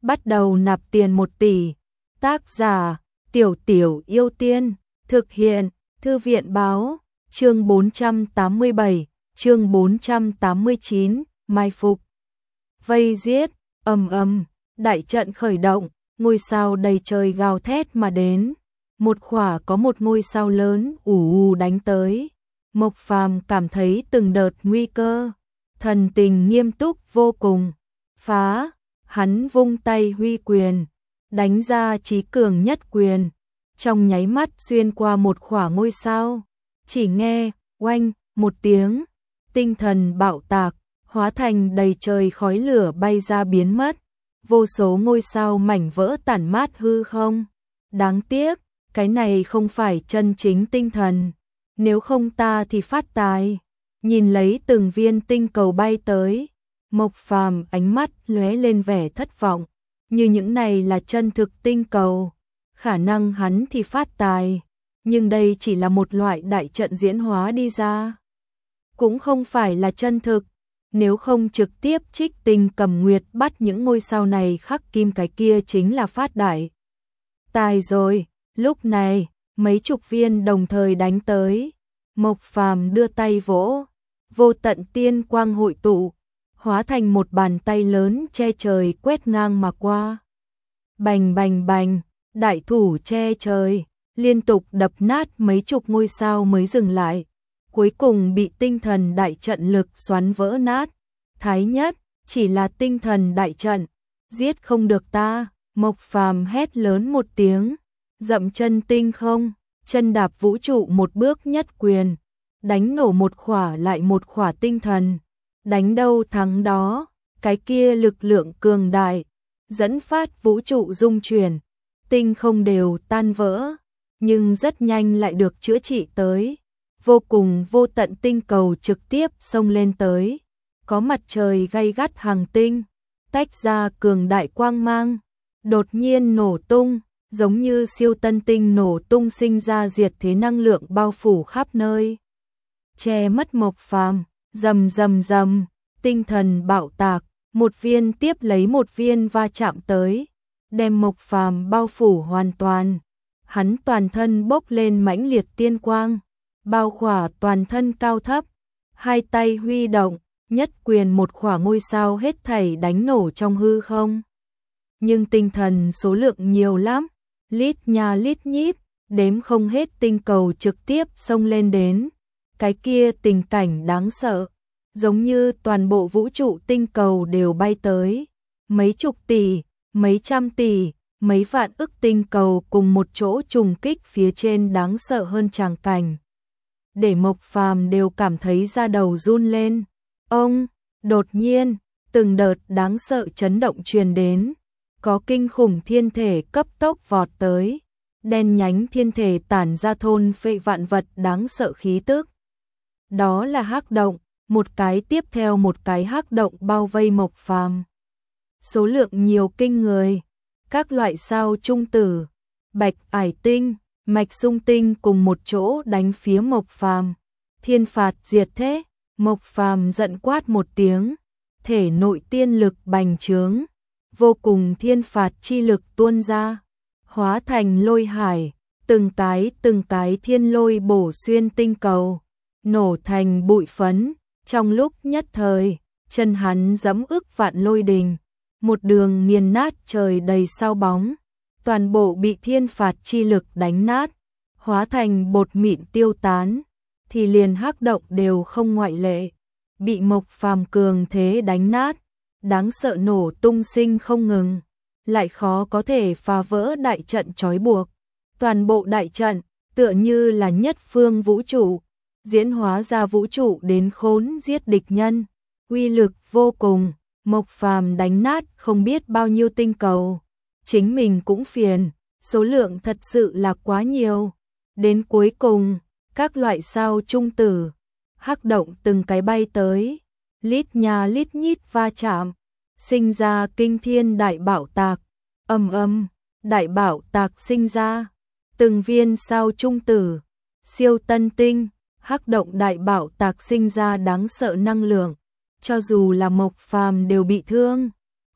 bắt đầu nạp tiền 1 tỷ. Tác giả: Tiểu Tiểu Yêu Tiên. Thực hiện: Thư viện báo. Chương 487, chương 489, mai phục. Vây giết, đại trận khởi động, ngôi sao đầy trời gào thét mà đến. Một khỏa có một ngôi sao lớn đánh tới. Mộc Phàm cảm thấy từng đợt nguy cơ, thần tình nghiêm túc vô cùng. Phá, hắn vung tay huy quyền, đánh ra chí cường nhất quyền. Trong nháy mắt xuyên qua một khỏa ngôi sao, chỉ nghe oanh một tiếng, tinh thần bạo tạc, hóa thành đầy trời khói lửa bay ra biến mất. Vô số ngôi sao mảnh vỡ tản mát hư không. Đáng tiếc, cái này không phải chân chính tinh thần. Nếu không ta thì phát tài. Nhìn lấy từng viên tinh cầu bay tới, Mộc Phàm ánh mắt lóe lên vẻ thất vọng. Như những này là chân thực tinh cầu, khả năng hắn thì phát tài. Nhưng đây chỉ là một loại đại trận diễn hóa đi ra, cũng không phải là chân thực. Nếu không trực tiếp trích tinh cầm nguyệt bắt những ngôi sao này khắc kim, cái kia chính là phát đại tài rồi. Lúc này, mấy chục viên đồng thời đánh tới. Mộc Phàm đưa tay vỗ, vô tận tiên quang hội tụ, hóa thành một bàn tay lớn che trời quét ngang mà qua. Bành bành bành, đại thủ che trời, liên tục đập nát mấy chục ngôi sao mới dừng lại. Cuối cùng bị tinh thần đại trận lực xoắn vỡ nát. Thái nhất, chỉ là tinh thần đại trận, giết không được ta. Mộc Phàm hét lớn một tiếng, dậm chân tinh không, chân đạp vũ trụ một bước nhất quyền, đánh nổ một khỏa lại một khỏa tinh thần. Đánh đâu thắng đó, cái kia lực lượng cường đại, dẫn phát vũ trụ rung chuyển, tinh không đều tan vỡ, nhưng rất nhanh lại được chữa trị tới. Vô cùng vô tận tinh cầu trực tiếp xông lên tới, có mặt trời gay gắt hàng tinh, tách ra cường đại quang mang, đột nhiên nổ tung, giống như siêu tân tinh nổ tung sinh ra diệt thế năng lượng bao phủ khắp nơi. Che mất Mộc Phàm, rầm rầm rầm, tinh thần bạo tạc, một viên tiếp lấy một viên va chạm tới, đem Mộc Phàm bao phủ hoàn toàn. Hắn toàn thân bốc lên mãnh liệt tiên quang, bao khỏa toàn thân cao thấp, hai tay huy động, nhất quyền một khỏa ngôi sao hết thảy đánh nổ trong hư không. Nhưng tinh thần số lượng nhiều lắm, lít nha lít nhít, đếm không hết tinh cầu trực tiếp xông lên đến. Cái kia tình cảnh đáng sợ, giống như toàn bộ vũ trụ tinh cầu đều bay tới. Mấy chục tỷ, mấy trăm tỷ, mấy vạn ức tinh cầu cùng một chỗ trùng kích phía trên đáng sợ hơn tràng cảnh, để Mộc Phàm đều cảm thấy da đầu run lên. Đột nhiên, từng đợt đáng sợ chấn động truyền đến, có kinh khủng thiên thể cấp tốc vọt tới, đen nhánh thiên thể tản ra thôn phệ vạn vật đáng sợ khí tức. Đó là hắc động, một cái tiếp theo một cái hắc động bao vây Mộc Phàm. Số lượng nhiều kinh người, các loại sao trung tử, bạch ải tinh, mạch sung tinh cùng một chỗ đánh phía Mộc Phàm. Thiên phạt diệt thế, Mộc Phàm giận quát một tiếng, thể nội tiên lực bành trướng, vô cùng thiên phạt chi lực tuôn ra, hóa thành lôi hải, từng cái thiên lôi bổ xuyên tinh cầu, nổ thành bụi phấn. Trong lúc nhất thời, chân hắn giẫm ức vạn lôi đình, một đường nghiền nát trời đầy sao bóng, toàn bộ bị thiên phạt chi lực đánh nát, hóa thành bột mịn tiêu tán. Thì liền hắc động đều không ngoại lệ, bị Mộc Phàm cường thế đánh nát, đáng sợ nổ tung sinh không ngừng, lại khó có thể phá vỡ đại trận trói buộc. Toàn bộ đại trận tựa như là nhất phương vũ trụ, diễn hóa ra vũ trụ đến khốn giết địch nhân, uy lực vô cùng. Mộc Phàm đánh nát không biết bao nhiêu tinh cầu, chính mình cũng phiền, số lượng thật sự là quá nhiều. Đến cuối cùng, các loại sao trung tử, hắc động từng cái bay tới, lít nha lít nhít va chạm, sinh ra kinh thiên đại bạo tạc. Đại bạo tạc sinh ra, từng viên sao trung tử, siêu tân tinh, hắc động đại bạo tạc sinh ra đáng sợ năng lượng, cho dù là Mộc Phàm đều bị thương.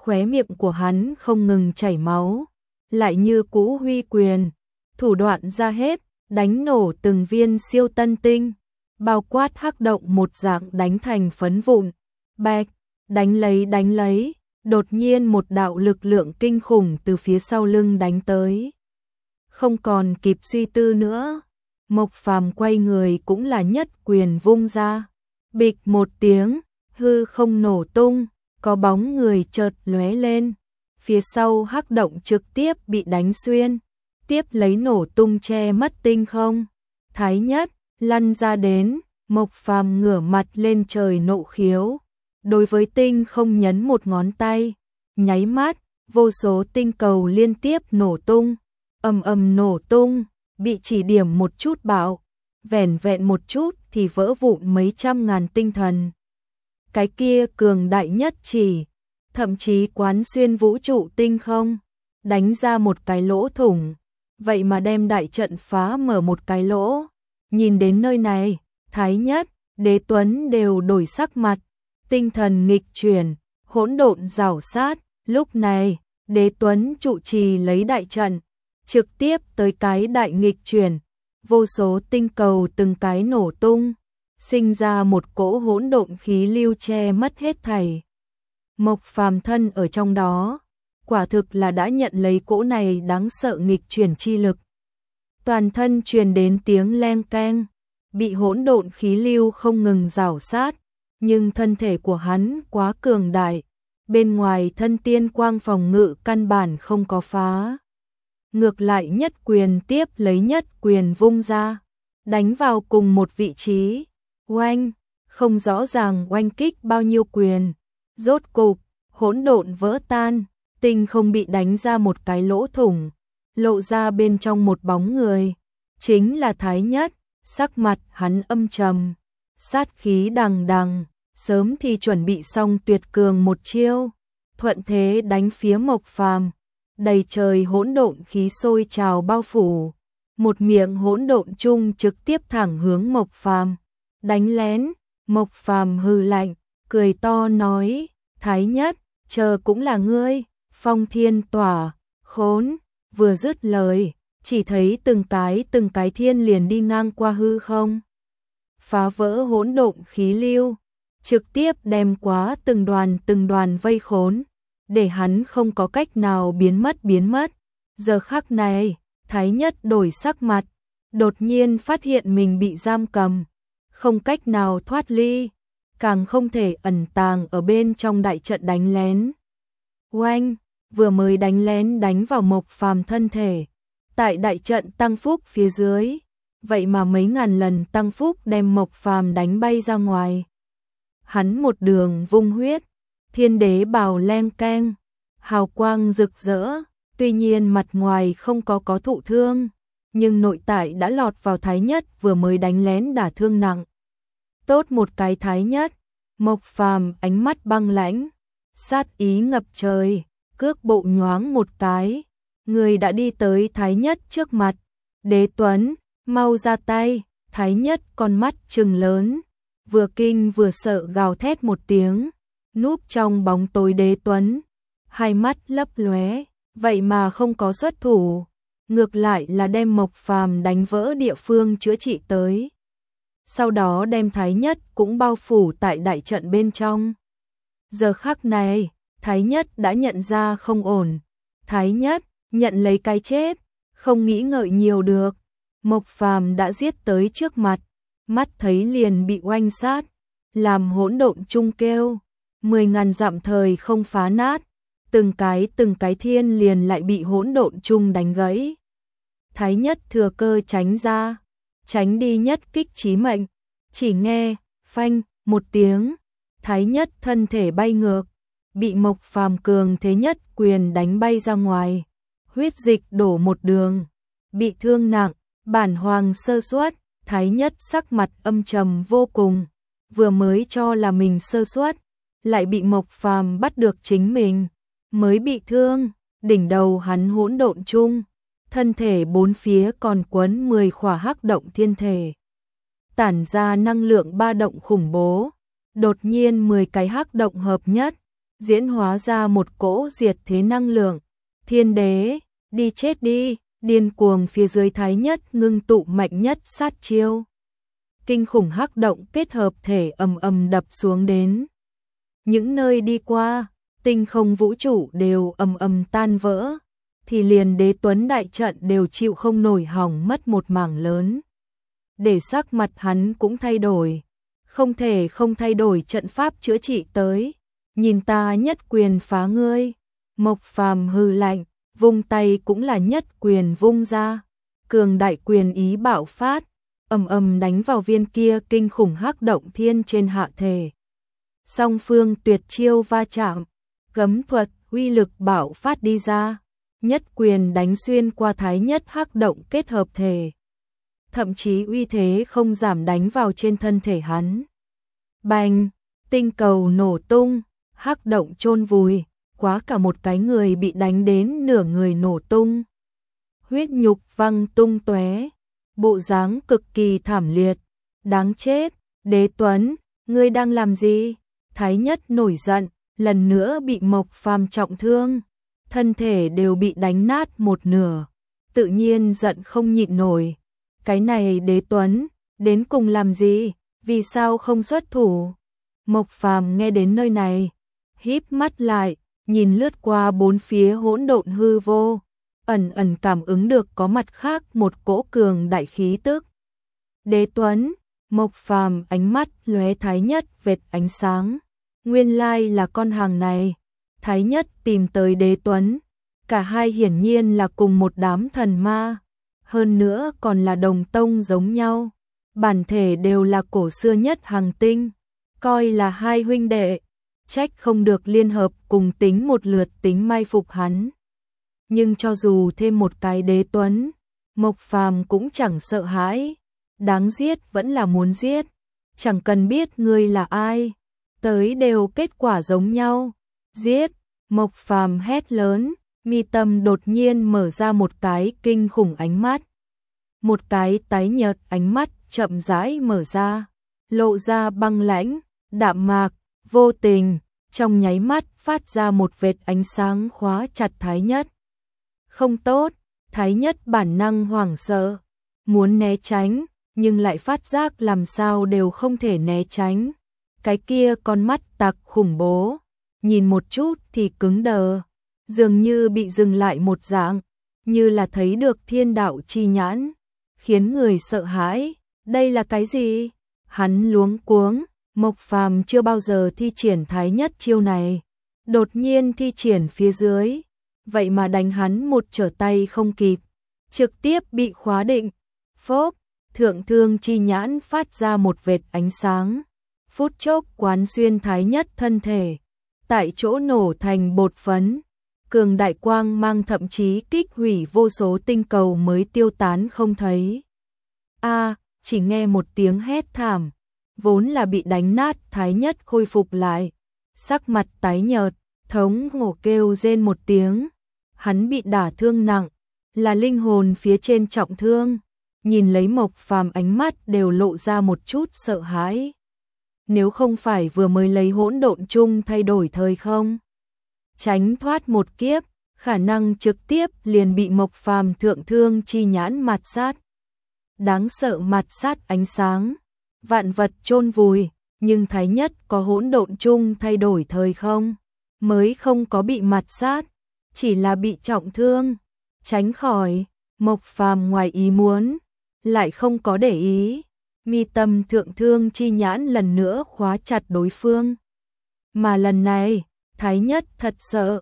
khóe miệng của hắn không ngừng chảy máu, lại như cũ huy quyền, thủ đoạn ra hết, đánh nổ từng viên siêu tân tinh, bao quát hắc động một dạng đánh thành phấn vụn. Bạch, đánh lấy, đột nhiên một đạo lực lượng kinh khủng từ phía sau lưng đánh tới. Không còn kịp suy tư nữa, Mộc Phàm quay người cũng là nhất quyền vung ra. Bịch một tiếng, hư không nổ tung, có bóng người chợt lóe lên. Phía sau hắc động trực tiếp bị đánh xuyên, tiếp lấy nổ tung che mất tinh không. Thái Nhất lăn ra đến, Mộc Phàm ngửa mặt lên trời nộ khiếu, đối với tinh không nhấn một ngón tay, nháy mắt, vô số tinh cầu liên tiếp nổ tung, ầm ầm nổ tung, bị chỉ điểm một chút bạo, vẻn vẹn một chút thì vỡ vụn mấy trăm ngàn tinh thần. Cái kia cường đại nhất chỉ, thậm chí quán xuyên vũ trụ tinh không, đánh ra một cái lỗ thủng, vậy mà đem đại trận phá mở một cái lỗ. Nhìn đến nơi này, Thái Nhất, Đế Tuấn đều đổi sắc mặt, tinh thần nghịch chuyển, hỗn độn rảo sát. Lúc này, Đế Tuấn trụ trì lấy đại trận, trực tiếp tới cái đại nghịch chuyển, vô số tinh cầu từng cái nổ tung, sinh ra một cỗ hỗn độn khí lưu che mất hết thảy. Mộc Phàm thân ở trong đó, quả thực là đã nhận lấy cỗ này đáng sợ nghịch chuyển chi lực. Toàn thân truyền đến tiếng leng keng, bị hỗn độn khí lưu không ngừng rảo sát, nhưng thân thể của hắn quá cường đại, bên ngoài thân tiên quang phòng ngự căn bản không có phá. Ngược lại nhất quyền tiếp lấy nhất quyền vung ra, đánh vào cùng một vị trí. Oanh, không rõ ràng oanh kích bao nhiêu quyền, rốt cục, hỗn độn vỡ tan, tinh không bị đánh ra một cái lỗ thủng, lộ ra bên trong một bóng người, chính là Thái Nhất. Sắc mặt hắn âm trầm, sát khí đằng đằng, sớm thì chuẩn bị xong tuyệt cường một chiêu, thuận thế đánh phía Mộc Phàm. Đầy trời hỗn độn khí sôi trào bao phủ, một miệng hỗn độn chung trực tiếp thẳng hướng Mộc Phàm. Đánh lén, Mộc Phàm hừ lạnh, cười to nói, Thái Nhất, chờ cũng là ngươi. Phong thiên tỏa, khốn. Vừa dứt lời, chỉ thấy từng cái thiên liền đi ngang qua hư không, phá vỡ hỗn độn khí lưu, trực tiếp đem quá từng đoàn vây khốn, để hắn không có cách nào biến mất. Giờ khắc này, Thái Nhất đổi sắc mặt, đột nhiên phát hiện mình bị giam cầm, không cách nào thoát ly, càng không thể ẩn tàng ở bên trong đại trận đánh lén. Oanh, vừa mới đánh lén đánh vào Mộc Phàm thân thể, tại đại trận tăng phúc phía dưới, vậy mà mấy ngàn lần tăng phúc đem Mộc Phàm đánh bay ra ngoài. Hắn một đường vung huyết, thiên đế bào leng keng, hào quang rực rỡ, tuy nhiên mặt ngoài không có thụ thương, nhưng nội tại đã lọt vào Thái Nhất vừa mới đánh lén đả thương nặng. Tốt một cái Thái Nhất, Mộc Phàm ánh mắt băng lãnh, sát ý ngập trời, cước bộ nhoáng một cái, người đã đi tới Thái Nhất trước mặt. Đế Tuấn, mau ra tay. Thái Nhất con mắt trừng lớn, vừa kinh vừa sợ gào thét một tiếng, núp trong bóng tối Đế Tuấn, hai mắt lấp lóe, vậy mà không có xuất thủ, ngược lại là đem Mộc Phàm đánh vỡ địa phương chữa trị tới. Sau đó đem Thái Nhất cũng bao phủ tại đại trận bên trong. Giờ khắc này, Thái Nhất đã nhận ra không ổn. Thái Nhất nhận lấy cái chết, không nghĩ ngợi nhiều được. Mộc Phàm đã giết tới trước mặt, mắt thấy liền bị oanh sát, làm hỗn độn chung kêu, 10.000 dặm thời không phá nát, từng cái thiên liền lại bị hỗn độn chung đánh gãy. Thái Nhất thừa cơ tránh ra, tránh đi nhất kích chí mệnh, chỉ nghe phanh một tiếng, Thái Nhất thân thể bay ngược, bị Mộc Phàm cường thế nhất quyền đánh bay ra ngoài, huyết dịch đổ một đường, bị thương nặng. Bản hoàng sơ suất, Thái Nhất sắc mặt âm trầm vô cùng, vừa mới cho là mình sơ suất, lại bị Mộc Phàm bắt được chính mình, mới bị thương, đỉnh đầu hắn hỗn độn chung, thân thể bốn phía còn quấn 10 khỏa hắc động thiên thể, tản ra năng lượng ba động khủng bố, đột nhiên 10 cái hắc động hợp nhất, diễn hóa ra một cỗ diệt thế năng lượng. Thiên đế, đi chết đi, điên cuồng phía dưới Thái Nhất ngưng tụ mạnh nhất sát chiêu. Kinh khủng hắc động kết hợp thể ầm ầm đập xuống đến. Những nơi đi qua, tinh không vũ trụ đều ầm ầm tan vỡ, thì liền Đế Tuấn đại trận đều chịu không nổi, hỏng mất một mảng lớn. Để sắc mặt hắn cũng thay đổi, không thể không thay đổi trận pháp chữa trị tới, nhìn ta nhất quyền phá ngươi. Mộc Phàm hừ lạnh, vung tay cũng là nhất quyền vung ra, cường đại quyền ý bạo phát, ầm ầm đánh vào viên kia kinh khủng hắc động thiên trên hạ thể. Song phương tuyệt chiêu va chạm, cấm thuật uy lực bạo phát đi ra, nhất quyền đánh xuyên qua Thái Nhất hắc động kết hợp thể. Thậm chí uy thế không giảm đánh vào trên thân thể hắn. Bành, tinh cầu nổ tung, hắc động chôn vùi, quá cả một cái người bị đánh đến nửa người nổ tung. Huyết nhục văng tung tóe, bộ dáng cực kỳ thảm liệt. Đáng chết, Đế Tuấn, ngươi đang làm gì? Thái Nhất nổi giận, lần nữa bị Mộc Phàm trọng thương, thân thể đều bị đánh nát một nửa, tự nhiên giận không nhịn nổi. Cái này Đế Tuấn, đến cùng làm gì? Vì sao không xuất thủ? Mộc Phàm nghe đến nơi này, híp mắt lại, nhìn lướt qua bốn phía hỗn độn hư vô, ẩn ẩn cảm ứng được có mặt khác một cỗ cường đại khí tức. Đế Tuấn, Mộc Phàm ánh mắt lóe Thái Nhất vệt ánh sáng, nguyên lai là con hàng này. Thái Nhất tìm tới Đế Tuấn, cả hai hiển nhiên là cùng một đám thần ma, hơn nữa còn là đồng tông giống nhau, bản thể đều là cổ xưa nhất hành tinh, coi là hai huynh đệ, trách không được liên hợp cùng tính một lượt tính mai phục hắn. Nhưng cho dù thêm một cái Đế Tuấn, Mộc Phàm cũng chẳng sợ hãi, đáng giết vẫn là muốn giết, chẳng cần biết ngươi là ai, tới đều kết quả giống nhau, giết. Mộc Phàm hét lớn, mi tâm đột nhiên mở ra một cái kinh khủng ánh mắt. Một cái tái nhợt ánh mắt chậm rãi mở ra, lộ ra băng lãnh, đạm mạc, vô tình, trong nháy mắt phát ra một vệt ánh sáng khóa chặt Thái Nhất. Không tốt, Thái Nhất bản năng hoảng sợ, muốn né tránh, nhưng lại phát giác làm sao đều không thể né tránh. Cái kia con mắt tặc khủng bố, nhìn một chút thì cứng đờ, dường như bị dừng lại một dạng, như là thấy được thiên đạo chi nhãn, khiến người sợ hãi. Đây là cái gì? Hắn luống cuống, Mộc Phàm chưa bao giờ thi triển Thái Nhất chiêu này, đột nhiên thi triển phía dưới, vậy mà đánh hắn một trở tay không kịp, trực tiếp bị khóa định. Phốp, thượng thương chi nhãn phát ra một vệt ánh sáng, phút chốc quán xuyên Thái Nhất thân thể, tại chỗ nổ thành bột phấn, cường đại quang mang thậm chí kích hủy vô số tinh cầu mới tiêu tán không thấy. Chỉ nghe một tiếng hét thảm, vốn là bị đánh nát Thái Nhất khôi phục lại, sắc mặt tái nhợt, thống khổ kêu rên một tiếng. Hắn bị đả thương nặng, là linh hồn phía trên trọng thương, nhìn lấy Mộc Phàm ánh mắt đều lộ ra một chút sợ hãi. Nếu không phải vừa mới lấy hỗn độn chung thay đổi thời không, tránh thoát một kiếp, khả năng trực tiếp liền bị Mộc Phàm thượng thương chi nhãn mạt sát. Đáng sợ mạt sát ánh sáng, vạn vật chôn vùi, nhưng Thái Nhất có hỗn độn chung thay đổi thời không, mới không có bị mạt sát, chỉ là bị trọng thương, tránh khỏi. Mộc Phàm ngoài ý muốn, lại không có để ý, mi tâm thượng thương chi nhãn lần nữa khóa chặt đối phương. Mà lần này, Thái Nhất thật sợ,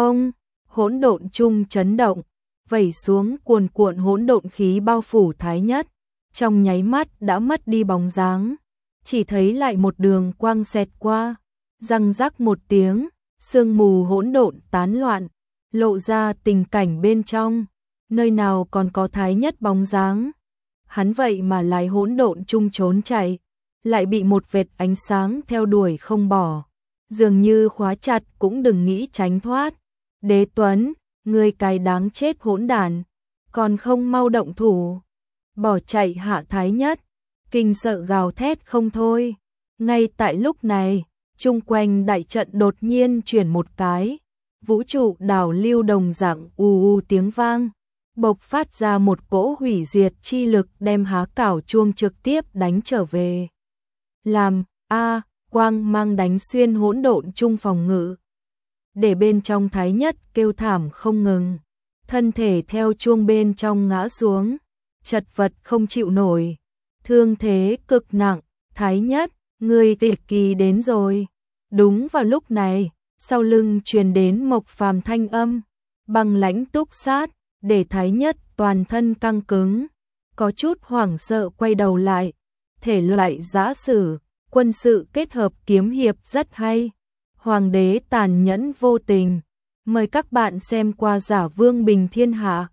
hỗn độn chung chấn động, vẩy xuống cuồn cuộn hỗn độn khí bao phủ Thái Nhất, trong nháy mắt đã mất đi bóng dáng, chỉ thấy lại một đường quang xẹt qua, răng rắc một tiếng, sương mù hỗn độn tán loạn, lộ ra tình cảnh bên trong, nơi nào còn có Thái Nhất bóng dáng. Hắn vậy mà lái hỗn độn chung trốn chạy, lại bị một vệt ánh sáng theo đuổi không bỏ, dường như khóa chặt cũng đừng nghĩ tránh thoát. Đế Tuấn, ngươi cái đáng chết hỗn đản, còn không mau động thủ. Bỏ chạy hạ Thái Nhất, kinh sợ gào thét không thôi. Ngay tại lúc này, chung quanh đại trận đột nhiên chuyển một cái, vũ trụ đảo lưu đồng dạng u tiếng vang, bộc phát ra một cỗ hủy diệt chi lực đem há cảo chuông trực tiếp đánh trở về. Làm quang mang đánh xuyên hỗn độn chung phòng ngự, để bên trong Thái Nhất kêu thảm không ngừng, thân thể theo chuông bên trong ngã xuống, chật vật không chịu nổi, thương thế cực nặng. Thái Nhất, người tịch kỳ đến rồi. Đúng vào lúc này, sau lưng truyền đến Mộc Phàm thanh âm, băng lãnh túc sát, để Thái Nhất toàn thân căng cứng, có chút hoảng sợ quay đầu lại. Thể loại giã sử, quân sự kết hợp kiếm hiệp rất hay. Hoàng đế tàn nhẫn vô tình. Mời các bạn xem qua Giả Vương Bình Thiên Hạ.